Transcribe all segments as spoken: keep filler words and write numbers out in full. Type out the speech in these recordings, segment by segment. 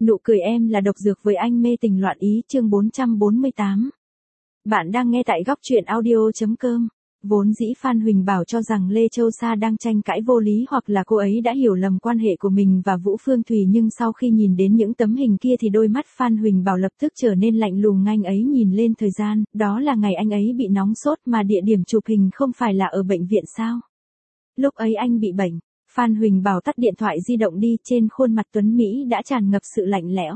Nụ cười em là độc dược với anh mê tình loạn ý chương bốn trăm bốn mươi tám. Bạn đang nghe tại góc truyện audio.com. Vốn dĩ Phan Huỳnh Bảo cho rằng Lê Châu Sa đang tranh cãi vô lý hoặc là cô ấy đã hiểu lầm quan hệ của mình và Vũ Phương Thùy, nhưng sau khi nhìn đến những tấm hình kia thì đôi mắt Phan Huỳnh Bảo lập tức trở nên lạnh lùng. Anh ấy nhìn lên thời gian, đó là ngày anh ấy bị nóng sốt mà địa điểm chụp hình không phải là ở bệnh viện sao? Lúc ấy anh bị bệnh. Phan Huỳnh Bảo tắt điện thoại di động đi, trên khuôn mặt tuấn Mỹ đã tràn ngập sự lạnh lẽo.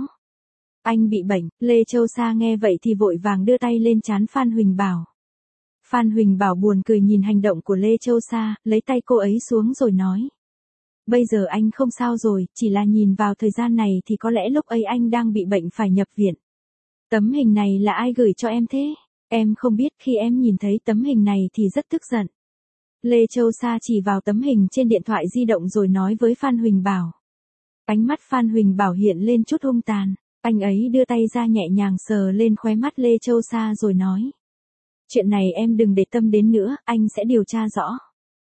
Anh bị bệnh, Lê Châu Sa nghe vậy thì vội vàng đưa tay lên trán Phan Huỳnh Bảo. Phan Huỳnh Bảo buồn cười nhìn hành động của Lê Châu Sa, lấy tay cô ấy xuống rồi nói. Bây giờ anh không sao rồi, chỉ là nhìn vào thời gian này thì có lẽ lúc ấy anh đang bị bệnh phải nhập viện. Tấm hình này là ai gửi cho em thế? Em không biết, khi em nhìn thấy tấm hình này thì rất tức giận. Lê Châu Sa chỉ vào tấm hình trên điện thoại di động rồi nói với Phan Huỳnh Bảo. Ánh mắt Phan Huỳnh Bảo hiện lên chút hung tàn, anh ấy đưa tay ra nhẹ nhàng sờ lên khóe mắt Lê Châu Sa rồi nói. Chuyện này em đừng để tâm đến nữa, anh sẽ điều tra rõ.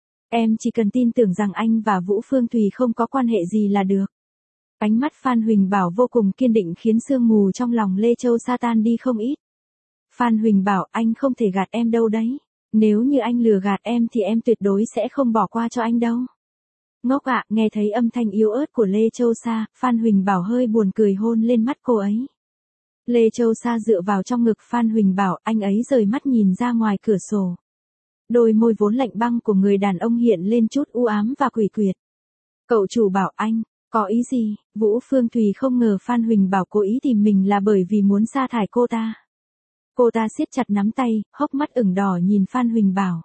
Em chỉ cần tin tưởng rằng anh và Vũ Phương Thùy không có quan hệ gì là được. Ánh mắt Phan Huỳnh Bảo vô cùng kiên định khiến sương mù trong lòng Lê Châu Sa tan đi không ít. Phan Huỳnh Bảo, anh không thể gạt em đâu đấy. Nếu như anh lừa gạt em thì em tuyệt đối sẽ không bỏ qua cho anh đâu. Ngốc ạ, nghe thấy âm thanh yếu ớt của Lê Châu Sa, Phan Huỳnh Bảo hơi buồn cười hôn lên mắt cô ấy. Lê Châu Sa dựa vào trong ngực Phan Huỳnh Bảo, anh ấy rời mắt nhìn ra ngoài cửa sổ. Đôi môi vốn lạnh băng của người đàn ông hiện lên chút u ám và quỷ quyệt. Cậu chủ Bảo, anh, có ý gì? Vũ Phương Thùy không ngờ Phan Huỳnh Bảo cố ý tìm mình là bởi vì muốn sa thải cô ta. Cô ta siết chặt nắm tay, hốc mắt ửng đỏ nhìn Phan Huỳnh Bảo.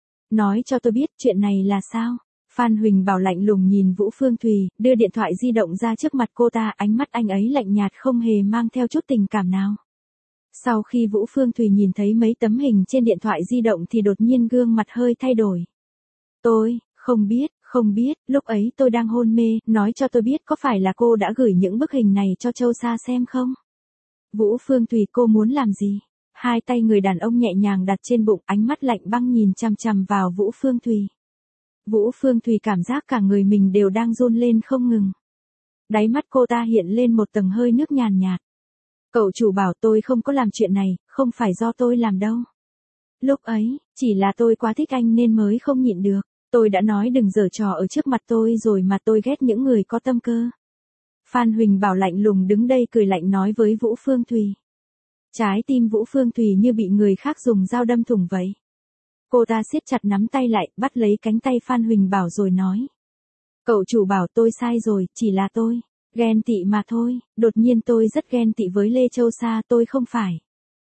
Nói cho tôi biết chuyện này là sao? Phan Huỳnh Bảo lạnh lùng nhìn Vũ Phương Thùy, đưa điện thoại di động ra trước mặt cô ta, ánh mắt anh ấy lạnh nhạt không hề mang theo chút tình cảm nào. Sau khi Vũ Phương Thùy nhìn thấy mấy tấm hình trên điện thoại di động thì đột nhiên gương mặt hơi thay đổi. Tôi, không biết, không biết, lúc ấy tôi đang hôn mê, nói cho tôi biết có phải là cô đã gửi những bức hình này cho Châu Sa xem không? Vũ Phương Thùy, cô muốn làm gì? Hai tay người đàn ông nhẹ nhàng đặt trên bụng, ánh mắt lạnh băng nhìn chằm chằm vào Vũ Phương Thùy. Vũ Phương Thùy cảm giác cả người mình đều đang run lên không ngừng. Đáy mắt cô ta hiện lên một tầng hơi nước nhàn nhạt. Cậu chủ Bảo, tôi không có làm chuyện này, không phải do tôi làm đâu. Lúc ấy, chỉ là tôi quá thích anh nên mới không nhịn được. Tôi đã nói đừng giở trò ở trước mặt tôi rồi mà, tôi ghét những người có tâm cơ. Phan Huỳnh Bảo lạnh lùng đứng đây cười lạnh nói với Vũ Phương Thùy. Trái tim Vũ Phương Thùy như bị người khác dùng dao đâm thủng vậy. Cô ta siết chặt nắm tay lại, bắt lấy cánh tay Phan Huỳnh Bảo rồi nói. Cậu chủ Bảo, tôi sai rồi, chỉ là tôi ghen tị mà thôi, đột nhiên tôi rất ghen tị với Lê Châu Sa, tôi không phải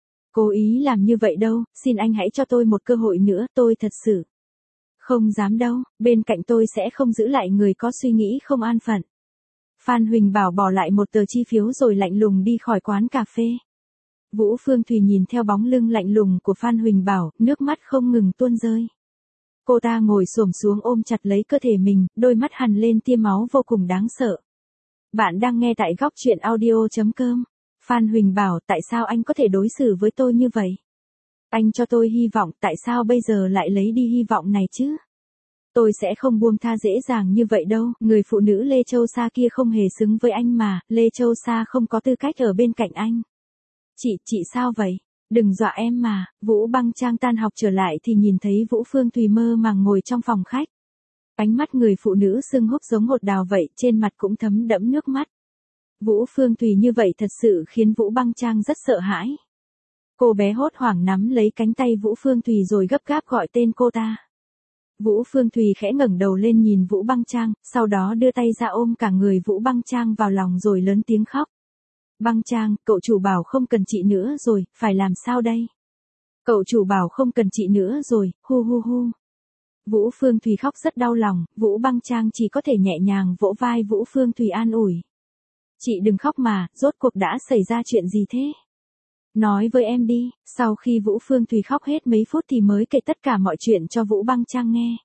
cố ý làm như vậy đâu, xin anh hãy cho tôi một cơ hội nữa, tôi thật sự không dám đâu, bên cạnh tôi sẽ không giữ lại người có suy nghĩ không an phận. Phan Huỳnh Bảo bỏ lại một tờ chi phiếu rồi lạnh lùng đi khỏi quán cà phê. Vũ Phương Thùy nhìn theo bóng lưng lạnh lùng của Phan Huỳnh Bảo, nước mắt không ngừng tuôn rơi. Cô ta ngồi xổm xuống ôm chặt lấy cơ thể mình, đôi mắt hằn lên tia máu vô cùng đáng sợ. Bạn đang nghe tại góc truyện audio.com. Phan Huỳnh Bảo, tại sao anh có thể đối xử với tôi như vậy? Anh cho tôi hy vọng, tại sao bây giờ lại lấy đi hy vọng này chứ? Tôi sẽ không buông tha dễ dàng như vậy đâu, người phụ nữ Lê Châu Sa kia không hề xứng với anh mà, Lê Châu Sa không có tư cách ở bên cạnh anh. Chị, chị sao vậy? Đừng dọa em mà. Vũ Băng Trang tan học trở lại thì nhìn thấy Vũ Phương Thùy mơ màng ngồi trong phòng khách. Ánh mắt người phụ nữ sưng húp giống hột đào vậy, trên mặt cũng thấm đẫm nước mắt. Vũ Phương Thùy như vậy thật sự khiến Vũ Băng Trang rất sợ hãi. Cô bé hốt hoảng nắm lấy cánh tay Vũ Phương Thùy rồi gấp gáp gọi tên cô ta. Vũ Phương Thùy khẽ ngẩng đầu lên nhìn Vũ Băng Trang, sau đó đưa tay ra ôm cả người Vũ Băng Trang vào lòng rồi lớn tiếng khóc. Băng Trang, cậu chủ Bảo không cần chị nữa rồi, phải làm sao đây? Cậu chủ Bảo không cần chị nữa rồi, hu hu hu. Vũ Phương Thùy khóc rất đau lòng, Vũ Băng Trang chỉ có thể nhẹ nhàng vỗ vai Vũ Phương Thùy an ủi. Chị đừng khóc mà, rốt cuộc đã xảy ra chuyện gì thế? Nói với em đi. Sau khi Vũ Phương Thùy khóc hết mấy phút thì mới kể tất cả mọi chuyện cho Vũ Băng Trang nghe.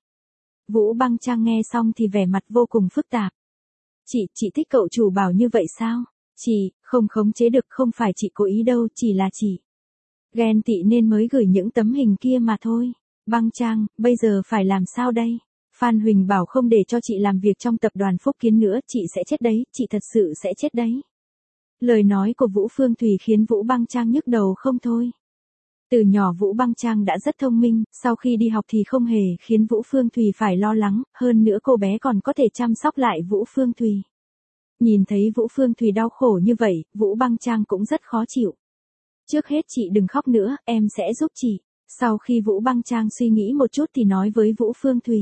Vũ Băng Trang nghe xong thì vẻ mặt vô cùng phức tạp. Chị, chị thích cậu chủ Bảo như vậy sao? Chị, không khống chế được, không phải chị cố ý đâu, chỉ là chị ghen tị nên mới gửi những tấm hình kia mà thôi. Băng Trang, bây giờ phải làm sao đây? Phan Huỳnh Bảo không để cho chị làm việc trong tập đoàn Phúc Kiến nữa, chị sẽ chết đấy, chị thật sự sẽ chết đấy. Lời nói của Vũ Phương Thùy khiến Vũ Băng Trang nhức đầu không thôi. Từ nhỏ Vũ Băng Trang đã rất thông minh, sau khi đi học thì không hề khiến Vũ Phương Thùy phải lo lắng, hơn nữa cô bé còn có thể chăm sóc lại Vũ Phương Thùy. Nhìn thấy Vũ Phương Thùy đau khổ như vậy, Vũ Băng Trang cũng rất khó chịu. Trước hết chị đừng khóc nữa, em sẽ giúp chị. Sau khi Vũ Băng Trang suy nghĩ một chút thì nói với Vũ Phương Thùy.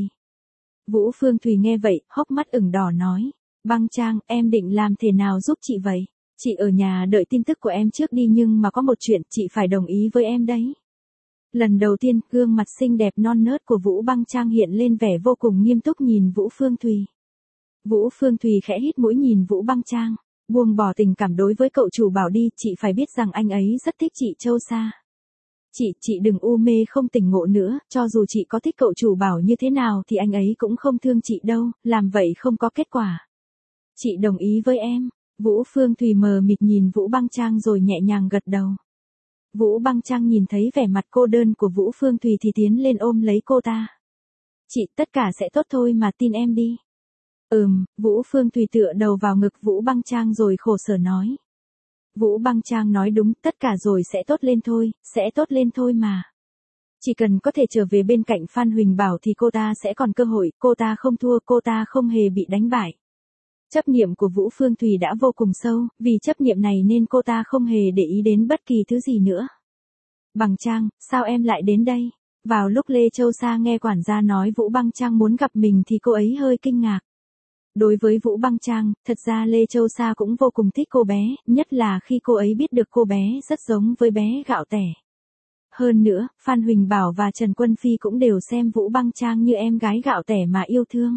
Vũ Phương Thùy nghe vậy, hốc mắt ửng đỏ nói. Băng Trang, em định làm thế nào giúp chị vậy? Chị ở nhà đợi tin tức của em trước đi nhưng mà có một chuyện chị phải đồng ý với em đấy. Lần đầu tiên, gương mặt xinh đẹp non nớt của Vũ Băng Trang hiện lên vẻ vô cùng nghiêm túc nhìn Vũ Phương Thùy. Vũ Phương Thùy khẽ hít mũi nhìn Vũ Băng Trang, buông bỏ tình cảm đối với cậu chủ bảo đi, chị phải biết rằng anh ấy rất thích chị Châu Sa. Chị, chị đừng u mê không tỉnh ngộ nữa, cho dù chị có thích cậu chủ bảo như thế nào thì anh ấy cũng không thương chị đâu, làm vậy không có kết quả. Chị đồng ý với em. Vũ Phương Thùy mờ mịt nhìn Vũ Băng Trang rồi nhẹ nhàng gật đầu. Vũ Băng Trang nhìn thấy vẻ mặt cô đơn của Vũ Phương Thùy thì tiến lên ôm lấy cô ta. Chị, tất cả sẽ tốt thôi mà, tin em đi. Ừm, Vũ Phương Thùy tựa đầu vào ngực Vũ Băng Trang rồi khổ sở nói. Vũ Băng Trang nói đúng, tất cả rồi sẽ tốt lên thôi, sẽ tốt lên thôi mà. Chỉ cần có thể trở về bên cạnh Phan Huỳnh Bảo thì cô ta sẽ còn cơ hội, cô ta không thua, cô ta không hề bị đánh bại. Chấp niệm của Vũ Phương Thùy đã vô cùng sâu, vì chấp niệm này nên cô ta không hề để ý đến bất kỳ thứ gì nữa. Băng Trang, sao em lại đến đây? Vào lúc Lê Châu Sa nghe quản gia nói Vũ Băng Trang muốn gặp mình thì cô ấy hơi kinh ngạc. Đối với Vũ Băng Trang, thật ra Lê Châu Sa cũng vô cùng thích cô bé, nhất là khi cô ấy biết được cô bé rất giống với bé Gạo Tẻ. Hơn nữa, Phan Huỳnh Bảo và Trần Quân Phi cũng đều xem Vũ Băng Trang như em gái Gạo Tẻ mà yêu thương.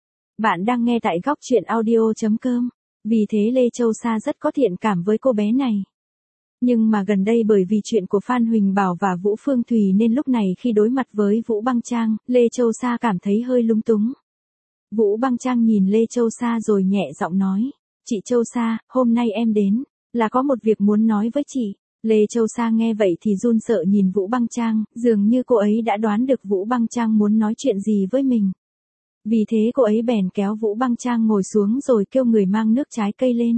Bạn đang nghe tại góc truyện audio chấm com. Vì thế Lê Châu Sa rất có thiện cảm với cô bé này. Nhưng mà gần đây bởi vì chuyện của Phan Huỳnh Bảo và Vũ Phương Thùy nên lúc này khi đối mặt với Vũ Băng Trang, Lê Châu Sa cảm thấy hơi lúng túng. Vũ Băng Trang nhìn Lê Châu Sa rồi nhẹ giọng nói. Chị Châu Sa, hôm nay em đến, là có một việc muốn nói với chị. Lê Châu Sa nghe vậy thì run sợ nhìn Vũ Băng Trang, dường như cô ấy đã đoán được Vũ Băng Trang muốn nói chuyện gì với mình. Vì thế cô ấy bèn kéo Vũ Băng Trang ngồi xuống rồi kêu người mang nước trái cây lên.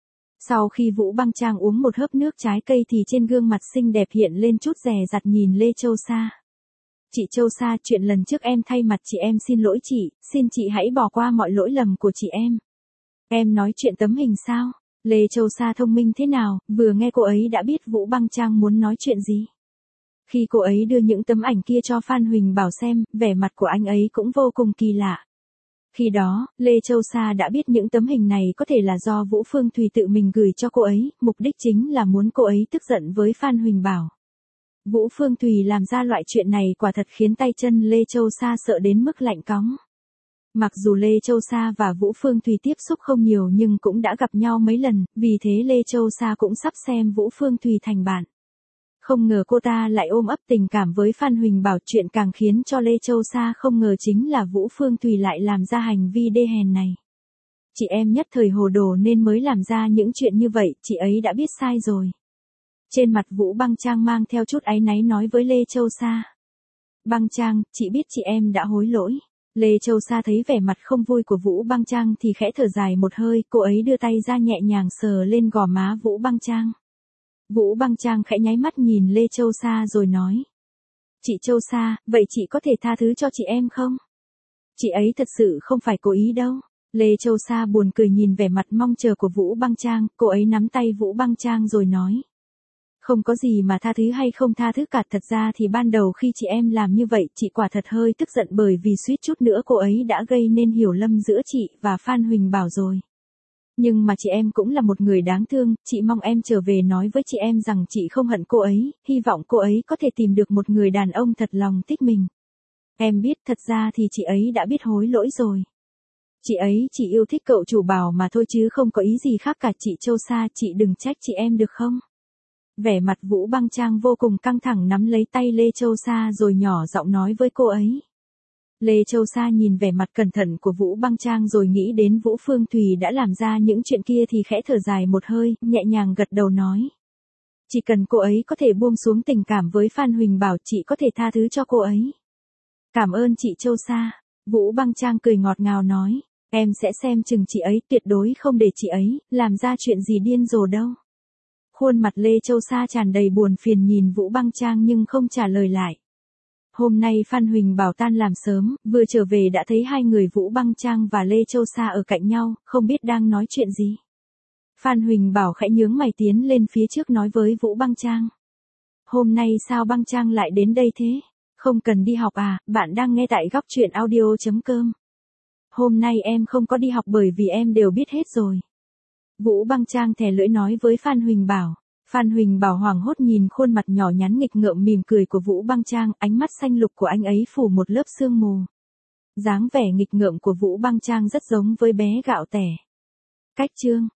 Sau khi Vũ Băng Trang uống một hớp nước trái cây thì trên gương mặt xinh đẹp hiện lên chút dè dặt nhìn Lê Châu Sa. Chị Châu Sa, chuyện lần trước em thay mặt chị em xin lỗi chị, xin chị hãy bỏ qua mọi lỗi lầm của chị em. Em nói chuyện tấm hình sao? Lê Châu Sa thông minh thế nào, vừa nghe cô ấy đã biết Vũ Băng Trang muốn nói chuyện gì. Khi cô ấy đưa những tấm ảnh kia cho Phan Huỳnh Bảo xem, vẻ mặt của anh ấy cũng vô cùng kỳ lạ. Khi đó, Lê Châu Sa đã biết những tấm hình này có thể là do Vũ Phương Thùy tự mình gửi cho cô ấy, mục đích chính là muốn cô ấy tức giận với Phan Huỳnh Bảo. Vũ Phương Thùy làm ra loại chuyện này quả thật khiến tay chân Lê Châu Sa sợ đến mức lạnh cóng. Mặc dù Lê Châu Sa và Vũ Phương Thùy tiếp xúc không nhiều nhưng cũng đã gặp nhau mấy lần, vì thế Lê Châu Sa cũng sắp xem Vũ Phương Thùy thành bạn. Không ngờ cô ta lại ôm ấp tình cảm với Phan Huỳnh Bảo, chuyện càng khiến cho Lê Châu Sa không ngờ chính là Vũ Phương Thùy lại làm ra hành vi đê hèn này. Chị em nhất thời hồ đồ nên mới làm ra những chuyện như vậy, chị ấy đã biết sai rồi. Trên mặt Vũ Băng Trang mang theo chút áy náy nói với Lê Châu Sa. Băng Trang, chị biết chị em đã hối lỗi. Lê Châu Sa thấy vẻ mặt không vui của Vũ Băng Trang thì khẽ thở dài một hơi, cô ấy đưa tay ra nhẹ nhàng sờ lên gò má Vũ Băng Trang. Vũ Băng Trang khẽ nháy mắt nhìn Lê Châu Sa rồi nói. Chị Châu Sa, vậy chị có thể tha thứ cho chị em không? Chị ấy thật sự không phải cố ý đâu. Lê Châu Sa buồn cười nhìn vẻ mặt mong chờ của Vũ Băng Trang, cô ấy nắm tay Vũ Băng Trang rồi nói. Không có gì mà tha thứ hay không tha thứ cả, thật ra thì ban đầu khi chị em làm như vậy chị quả thật hơi tức giận bởi vì suýt chút nữa cô ấy đã gây nên hiểu lầm giữa chị và Phan Huỳnh Bảo rồi. Nhưng mà chị em cũng là một người đáng thương, chị mong em trở về nói với chị em rằng chị không hận cô ấy, hy vọng cô ấy có thể tìm được một người đàn ông thật lòng thích mình. Em biết thật ra thì chị ấy đã biết hối lỗi rồi. Chị ấy chỉ yêu thích cậu chủ Bảo mà thôi chứ không có ý gì khác cả. Chị Châu Sa, chị đừng trách chị em được không? Vẻ mặt Vũ Băng Trang vô cùng căng thẳng nắm lấy tay Lê Châu Sa rồi nhỏ giọng nói với cô ấy. Lê Châu Sa nhìn vẻ mặt cẩn thận của Vũ Băng Trang rồi nghĩ đến Vũ Phương Thùy đã làm ra những chuyện kia thì khẽ thở dài một hơi, nhẹ nhàng gật đầu nói. Chỉ cần cô ấy có thể buông xuống tình cảm với Phan Huỳnh Bảo, chị có thể tha thứ cho cô ấy. Cảm ơn chị Châu Sa. Vũ Băng Trang cười ngọt ngào nói. Em sẽ xem chừng chị ấy, tuyệt đối không để chị ấy làm ra chuyện gì điên rồ đâu. Khuôn mặt Lê Châu Sa tràn đầy buồn phiền nhìn Vũ Băng Trang nhưng không trả lời lại. Hôm nay Phan Huỳnh Bảo tan làm sớm, vừa trở về đã thấy hai người Vũ Băng Trang và Lê Châu Sa ở cạnh nhau, không biết đang nói chuyện gì. Phan Huỳnh Bảo khẽ nhướng mày tiến lên phía trước nói với Vũ Băng Trang. Hôm nay sao Băng Trang lại đến đây thế? Không cần đi học à, bạn đang nghe tại góc truyện audio chấm com. Hôm nay em không có đi học bởi vì em đều biết hết rồi. Vũ Băng Trang thè lưỡi nói với Phan Huỳnh Bảo. Phan Huỳnh Bảo hoảng hốt nhìn khuôn mặt nhỏ nhắn nghịch ngợm mỉm cười của Vũ Băng Trang, ánh mắt xanh lục của anh ấy phủ một lớp sương mù. Dáng vẻ nghịch ngợm của Vũ Băng Trang rất giống với bé gạo tẻ. Cách chương